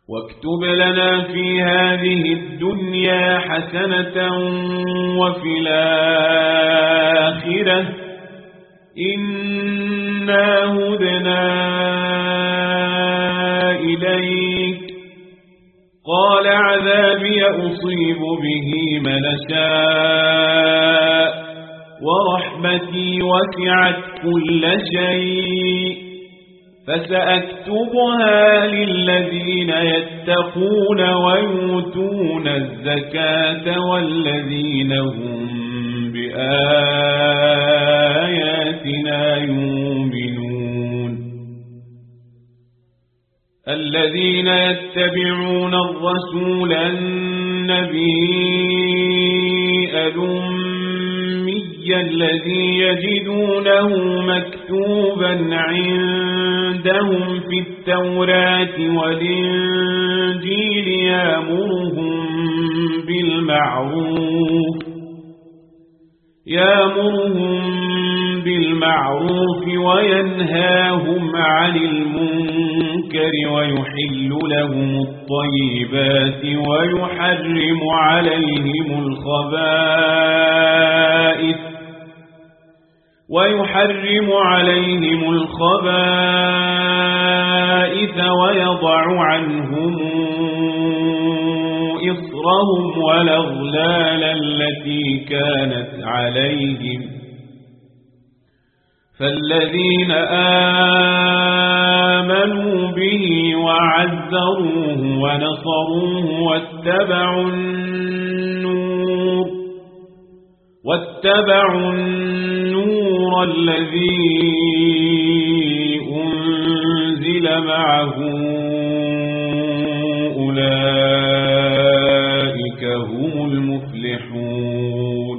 واكتب لنا في هذه الدنيا حسنة وفي الآخرة إنا هدنا إليك. قال عذابي أصيب به من أشاء ورحمتي وسعت كل شيء فسأكتبها للذين يتقون ويؤتون الزكاة والذين هم بآياتنا يؤمنون. الذين يتبعون الرسول النبي الأمي الذي يجدونه مكتوبا عندهم في التوراة والإنجيل يأمرهم بالمعروف وينهاهم عن المنكر ويحل لهم الطيبات ويحرم عليهم الخبائث ويضع عنهم إصرهم والأغلال التي كانت عليهم. فالذين آمنوا به وعزروه ونصروه واتبعوا النور الذي أنزل معه أولئك هم المفلحون.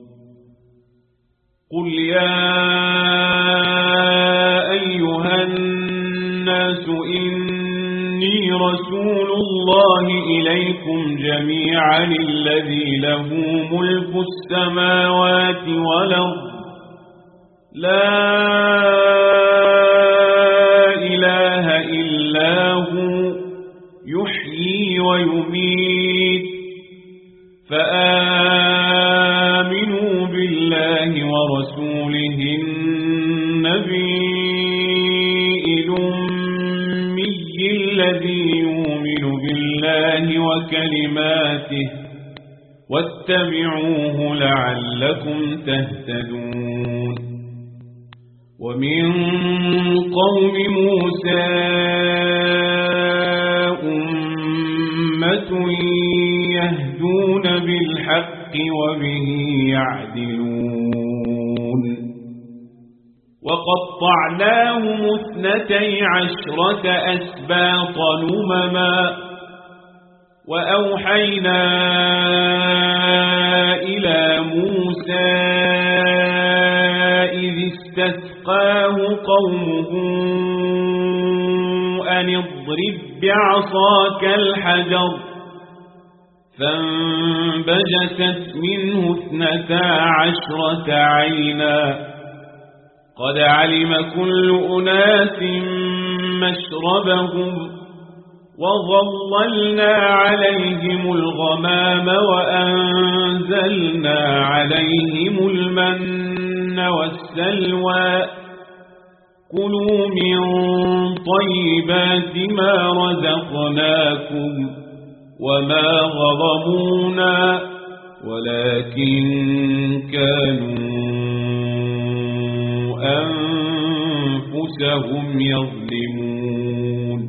قل يا أيها الناس إني رسول الله إليكم جميعا الذي له ملك السماوات والأرض لا إله إلا هو يحيي ويميت فآمنوا بالله ورسوله النبي الأمي الذي يؤمن بالله وكلماته واتبعوه لعلكم تهتدون. ومن قوم موسى أمة يهدون بالحق وبه يعدلون. وقطعناهم 12 أسباط أمما وأوحينا إلى موسى إذ استسقاه قومه أن اضرب بعصاك الحجر فانبجست منه 12 عينا قد علم كل أناس مشربهم وظللنا عليهم الغمام وأنزلنا عليهم المن والسلوى كلوا من طيبات ما رزقناكم وما ظلمونا ولكن كانوا أنفسهم يظلمون.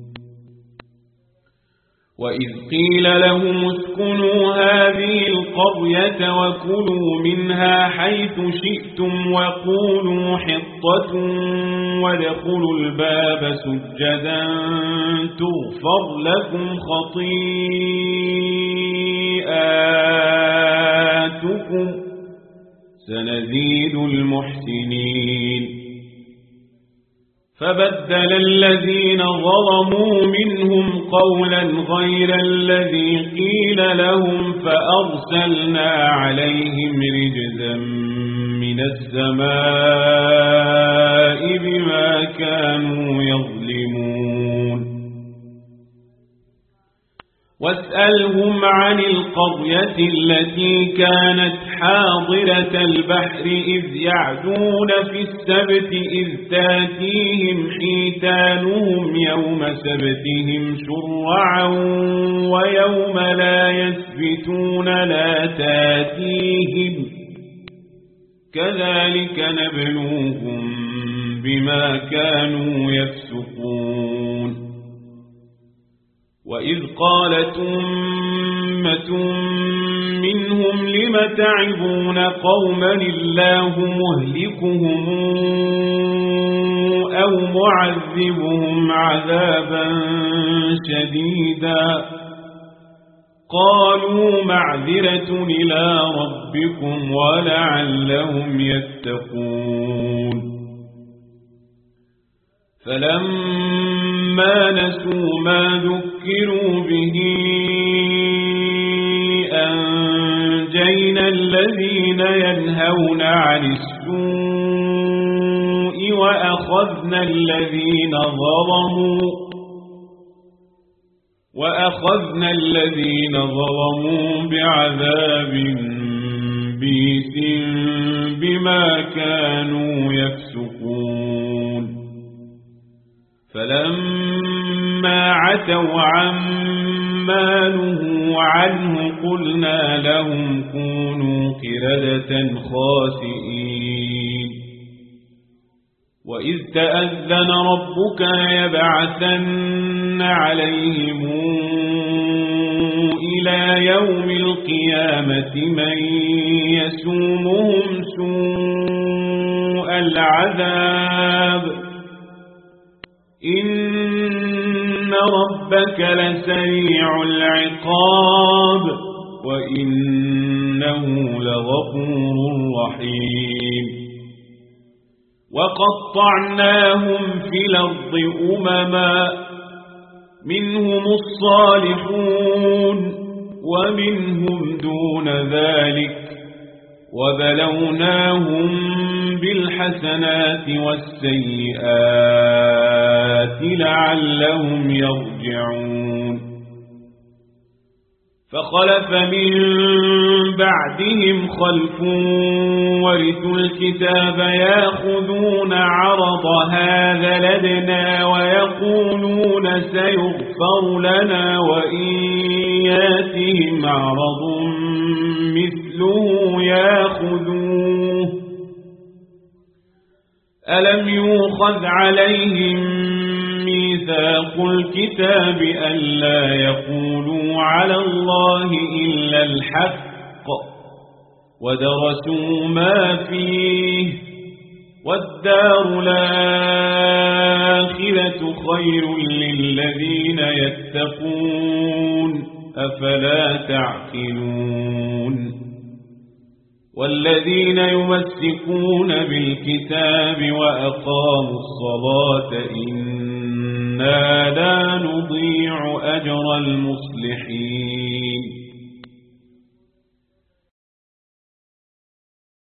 وإذ قيل لهم اسكنوا هذه القرية وكلوا منها حيث شئتم وقولوا حطة وادخلوا الباب سجدا تغفر لكم خطيئاتكم سنزيد المحسنين. فبدل الذين ظلموا منهم قولا غير الذي قيل لهم فأرسلنا عليهم رجزا من السماء بما كانوا يظلمون. واسألهم عن القرية التي كانت حاضرة البحر إذ يعدون في السبت إذ تاتيهم حيتانهم يوم سبتهم شرعا ويوم لا يسبتون لا تاتيهم كذلك نبلوهم بما كانوا يفسقون وإذ قالت أمة منهم لم تعظون قوما الله مهلكهم أو معذبهم عذابا شديدا قالوا معذرة إلى ربكم ولعلهم يتقون فلما نسوا ما ذكروا به أنجينا الذين ينهون عن السوء وأخذنا الذين ظلموا بعذاب بئيس بما كانوا يفسقون فلما عتوا عما نهوا عنه قلنا لهم كونوا قردة خاسئين وإذ تأذن ربك ليبعثن عليهم إلى يوم القيامة من يسومهم سوء العذاب إن ربك لسريع العقاب وإنه لغفور رحيم وقطعناهم في الأرض أمما منهم الصالحون ومنهم دون ذلك وبلوناهم بالحسنات والسيئات لعلهم يرجعون فخلف من بعدهم خلف ورثوا الكتاب يأخذون عرض هذا لدنا ويقولون سيغفر لنا وإن ياتهم عرض مثله يأخذوه ألم يؤخذ عليهم ميثاق الكتاب ألا يقولوا على الله إلا الحق ودرسوا ما فيه والدار الآخرة خير للذين يتقون أفلا تعقلون والذين يمسكون بالكتاب وأقاموا الصلاة إنا لا نضيع أجر المصلحين